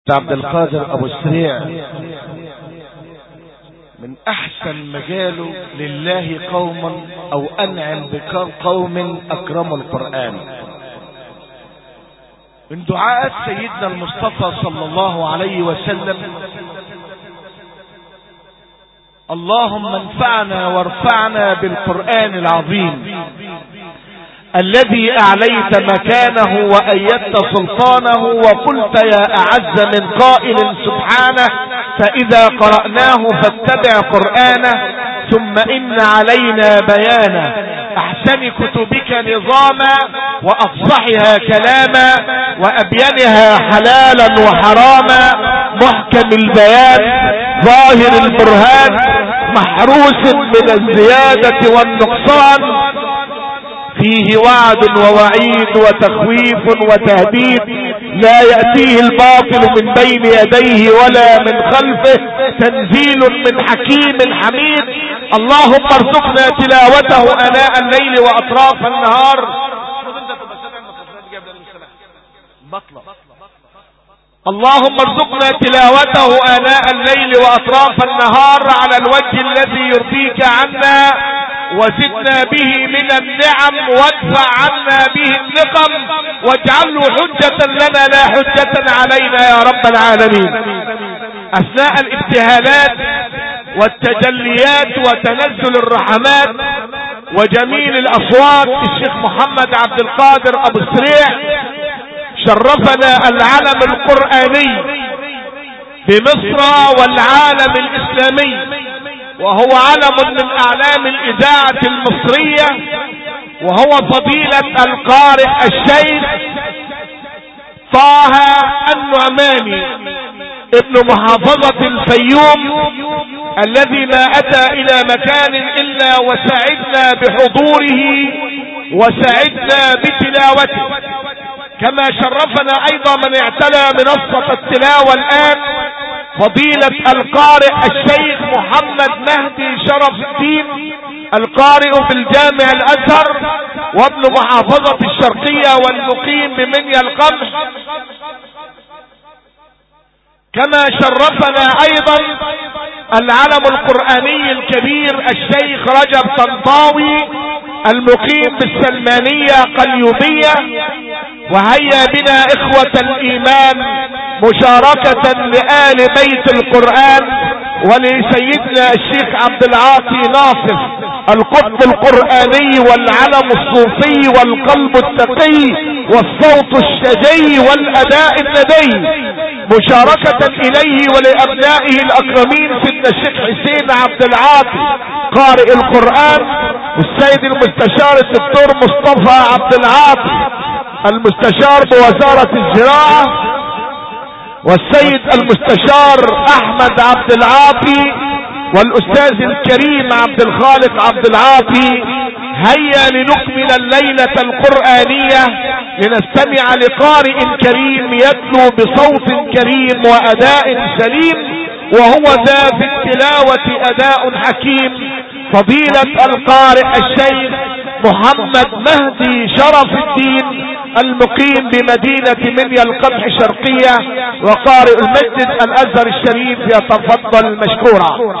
عبد القادر أبو السريع من أحسن مجاله لله قوما أو أنعم بقوم أكرموا القرآن. من دعاء سيدنا المصطفى صلى الله عليه وسلم: اللهم انفعنا وارفعنا بالقرآن العظيم الذي أعليت مكانه وأيدت سلطانه، وقلت يا أعز من قائل سبحانه: فإذا قرأناه فاتبع قرآنه ثم إن علينا بيانه، أحسن كتبك نظاما وأفصحها كلاما وأبينها حلالا وحراما، محكم البيان ظاهر البرهان محروس من الزيادة والنقصان، فيه وعد ووعيد وتخويف وتهديد، لا يأتيه الباطل من بين يديه ولا من خلفه، تنزيل من حكيم حميد. اللهم ارزقنا تلاوته آناء الليل وأطراف النهار. اللهم ارزقنا تلاوته آناء الليل وأطراف النهار على الوجه الذي يرضيك عنا، وزدنا به من النعم، وادفع عنا به النقم، واجعله حجة لنا لا حجة علينا يا رب العالمين. أثناء الابتهالات والتجليات وتنزل الرحمات وجميل الأصوات، الشيخ محمد عبد القادر أبو السريع شرفنا العلم القرآني بمصر والعالم الإسلامي، وهو علم من أعلام الإذاعة المصرية، وهو فضيلة القارئ الشيخ طه النعماني ابن محافظة الفيوم، الذي ما أتى إلى مكان إلا وسعدنا بحضوره وسعدنا بتلاوته. كما شرفنا أيضا من اعتلى منصة التلاوة الآن فضيلة القارئ الشيخ محمد مهدي شرف الدين، القارئ في الجامع الأزهر وابن محافظة الشرقية والمقيم بمنيا القمح. كما شرفنا أيضا العلم القرآني الكبير الشيخ رجب طنطاوي المقيم بالسلمانية قليوبية. وهيا بنا إخوة الإيمان مشاركة لآل بيت القرآن ولسيدنا الشيخ عبد العاطي ناصف القطب القرآني والعلم الصوفي والقلب التقي والصوت الشجي والأداء الندي، مشاركة إليه ولأبنائه الأكرمين سيدنا الشيخ حسين عبد العاطي قارئ القرآن، والسيد المستشار الدكتور مصطفى عبد العاطي المستشار بوزارة الزراعة، والسيد المستشار احمد عبد العاطي، والاستاذ الكريم عبد الخالق عبد العاطي. هيا لنكمل الليلة القرآنية لنستمع لقارئ كريم يتلو بصوت كريم واداء سليم، وهو ذا في التلاوة اداء حكيم، فضيلة القارئ الشيخ محمد مهدي شرف الدين المقيم بمدينة منيا القمح الشرقية وقارئ المسجد الازهر الشريف، يتفضل مشكورا.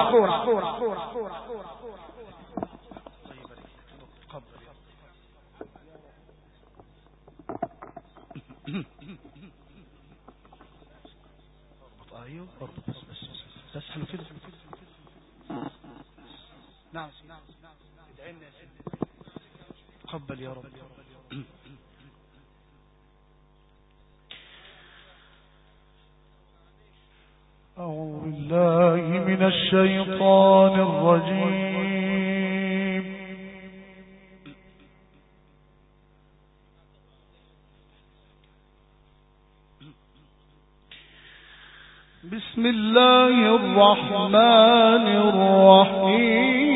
تقبل يا رب. أعوذ بالله من الشيطان الرجيم. بسم الله الرحمن الرحيم.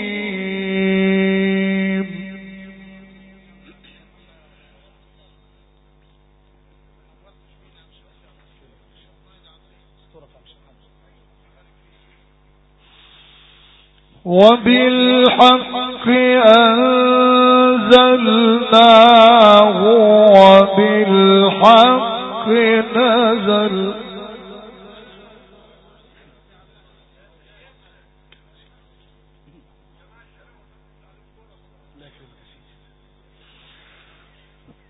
وبالحق أنزلناه وبالحق نزل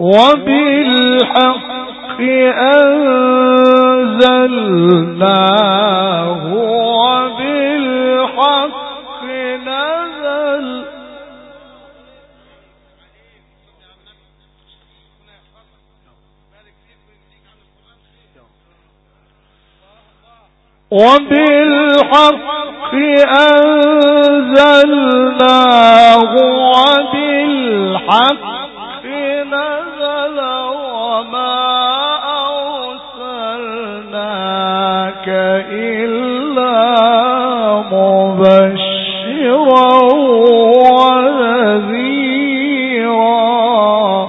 وبالحق أنزلناه وبالحق نزل وبالحق أنزلناه وبالحق نزل وما أرسلناك إلا مبشرا ونذيرا.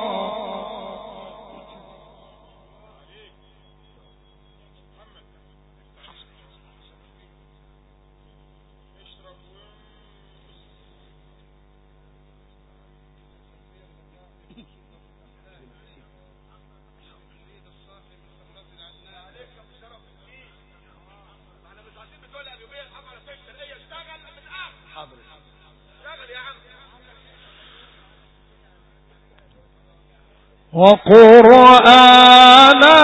وقرآنا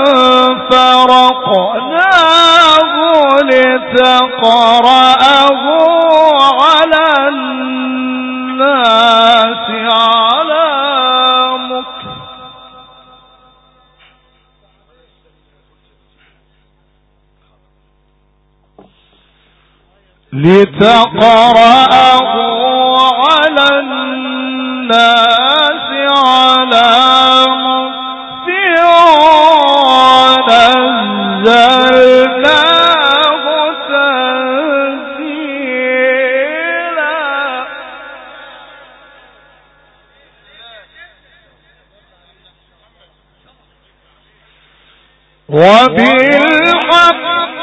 فرقناه لتقرأه على الناس على مكث لتقرأه على الناس على نزلناه تنزيلا. وبالحق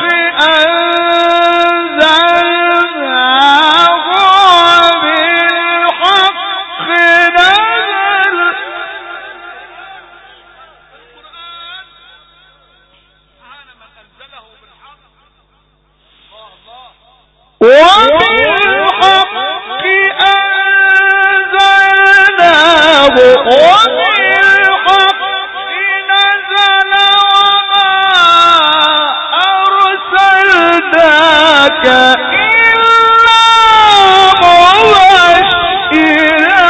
أنزلناه وبالحق نزل وبالحق أنزلناه وبالحق نزل وما أرسلناك إلا مبشرا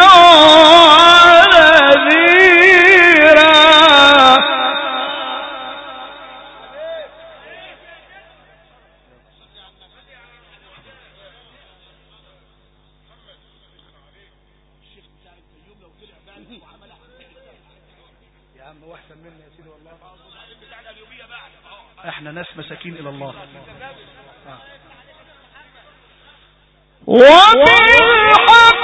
ونذيرا. يا عم واحسن منا يا سيدي والله. احنا ناس مساكين الى الله. وبالحق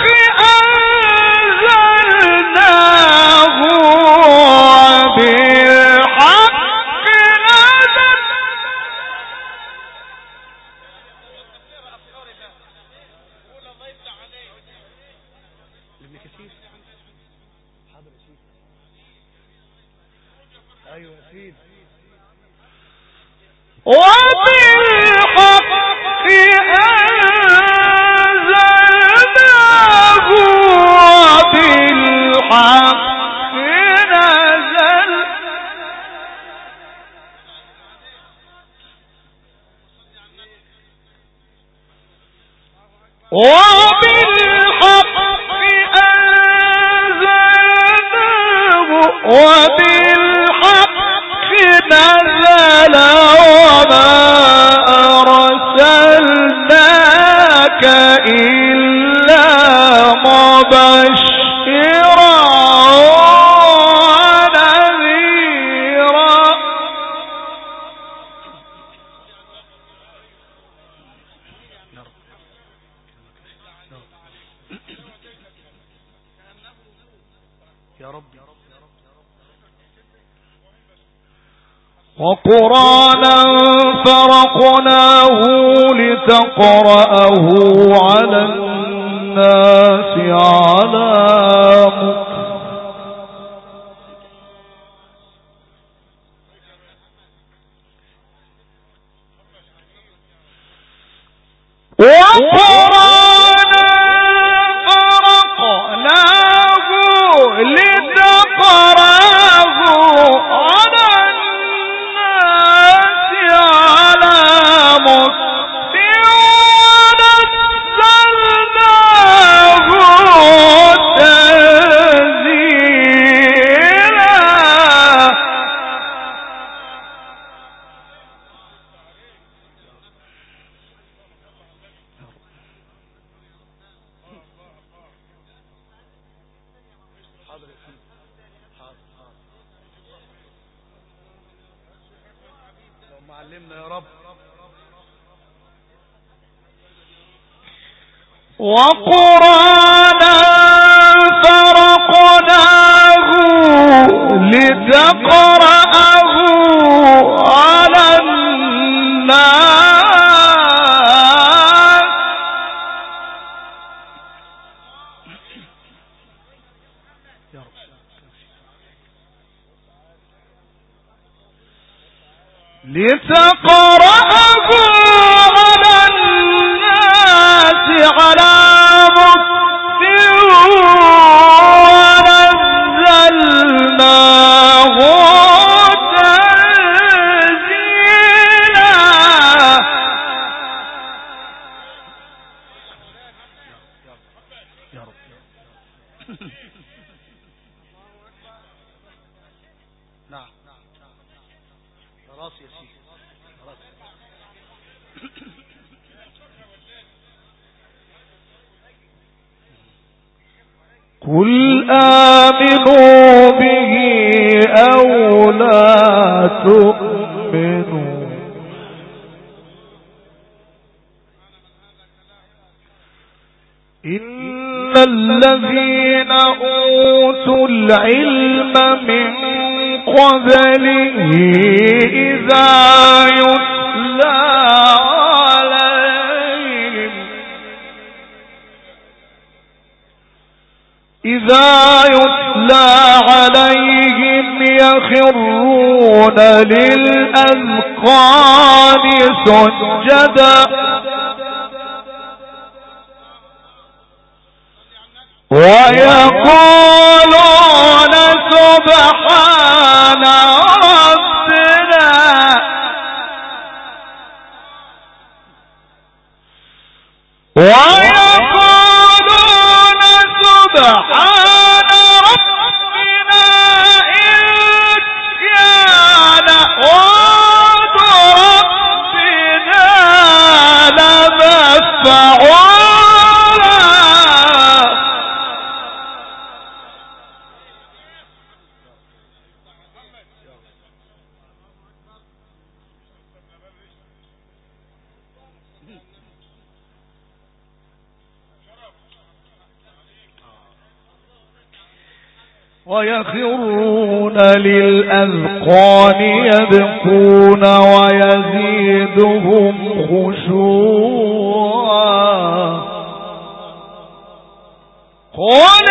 أنزلناه وبالحق نزل ابن كثير. حاضر يا سيدي. ايوه يا سيدي. وبالحق أنزلناه وبالحق نزل وبالحق أنزلناه وبالحق نزل وما أرسلناك إلا مبشرا ونذيرا. يا رب. وقرآنا فرقناه لتقرأه على الناس على مكث وقرآنا فرقناه لتقرأه علمنا يا رب. وقرآنا فرقناه لتقرأه على الناس على ونزلناه تنزيلا. يا رب نعم خلاص يا سيدي خلاص. قل آمنوا به أو لا تؤمنوا إن الذين أوتوا العلم من قبله إذا يتلى عليهم يخرون للأذقان سجدا ويقولون سبحان ربنا ويقولون سبحان ربنا إن كان وعد ربنا لمفعولا. ويخرون للأذقان يبكون ويزيدهم خشوعا. قل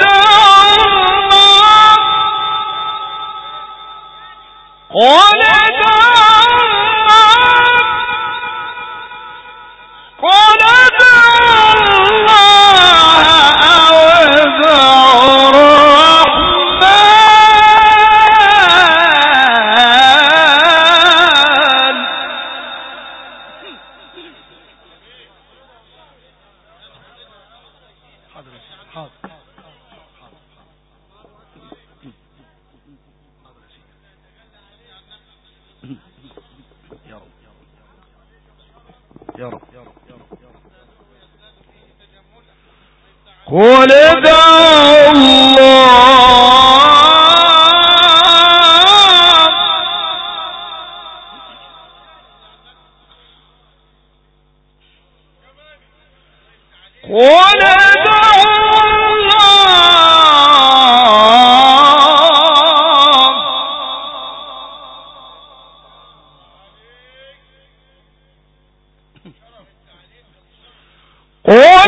قل ادعوا الله قل ادعوا الله قل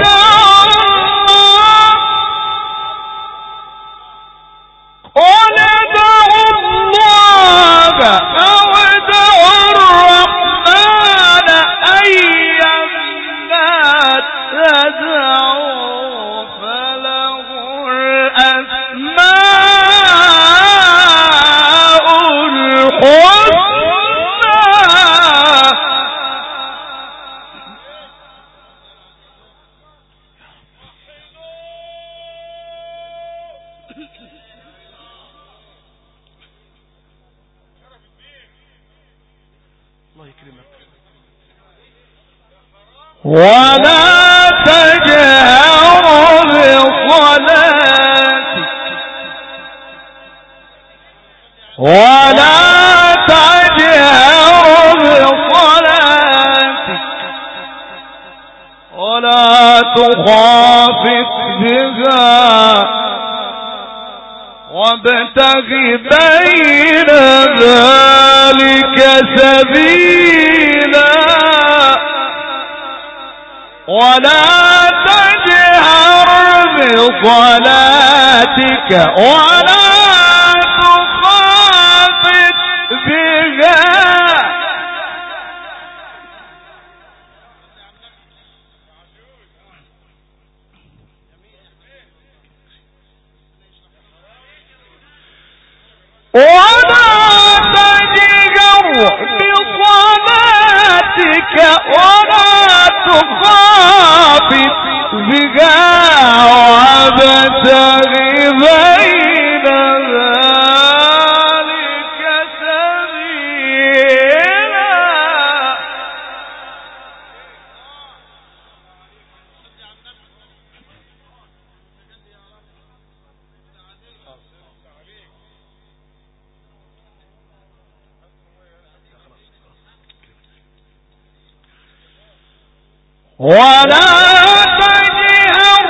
ولا تجهر بصلاتك ولا تجهر تخافت بها وابتغ بين ذلك سبيلا ولا تجهر بصلاتك ولا تخافت بها ولا تجهر بصلاتك ولا تخافت بها وابتغ بين ذلك سبيلا ولا تجهر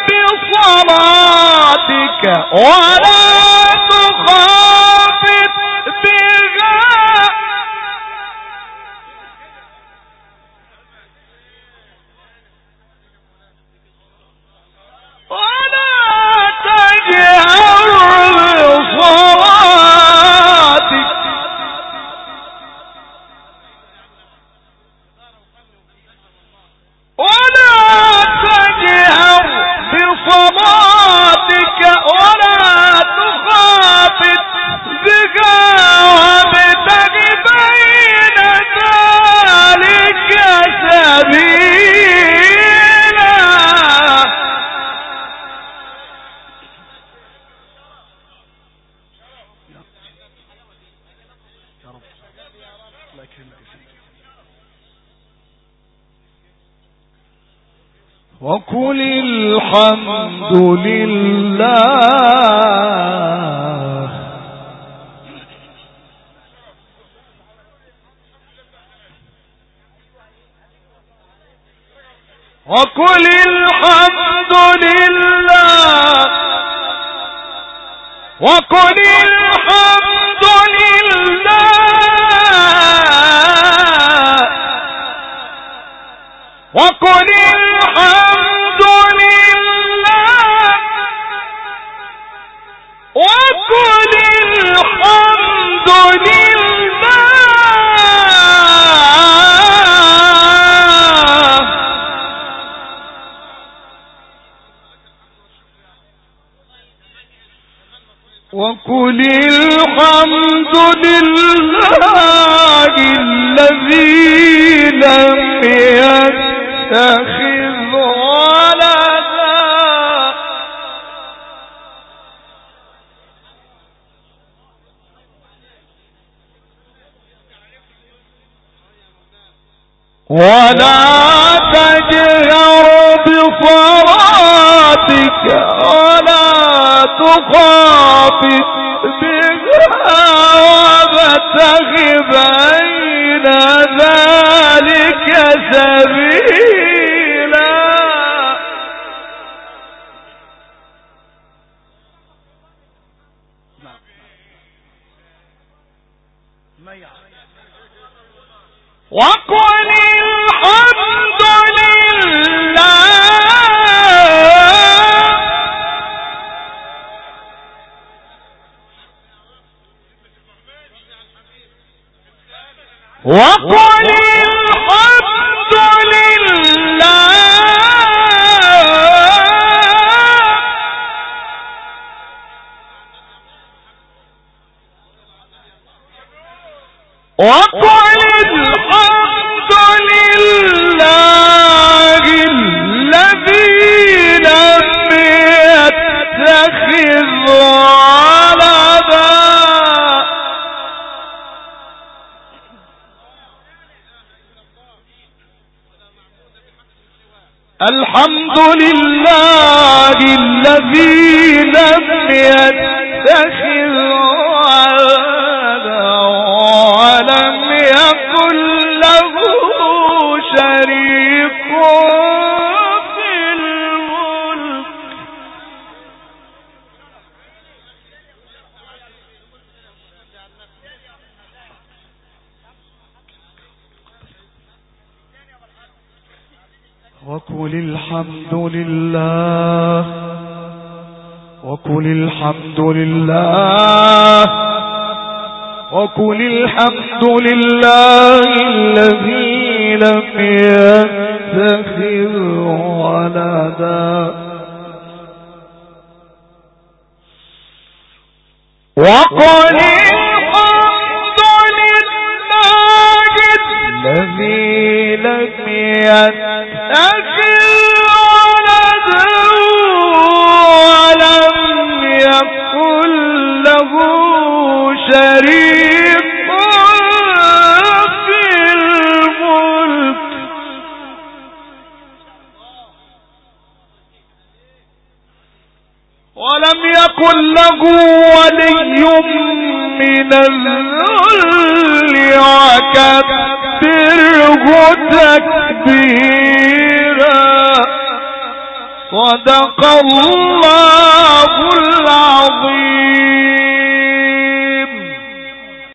بصلاتك ولا تخافت بها ولا تجهر بصلاتك ولا تجهر بصلاتك ولا تخافت بها وابتغ بين ذلك سبيلا يا رب الله يكرمك فيك. وقل الحمد لله وقل الحمد لله وقل الحمد لله وقل الحمد لله وقل الحمد لله وقل الحمد لله الذي لم يتخذ ولدا ولا تجهر بصلاتك ولا تخافت بها وابتغ بين ذلك سبيلا وقل الحمد لله وقل الحمد لله وقل الحمد لله الذي لم يتخذ ولدا الحمد لله الذي لم يتخذ ولدا ولم يكن له شريك في وقل الحمد لله، وقل الحمد لله، وقل الحمد لله الذي لم يتخذ ولدا، وقل الحمد لله الذي لم يتخذ ولدا ولم يكن له شريك في الملك، ولم يكن له ولي من الذل وكبره تكبيرا. صدق الله العظيم.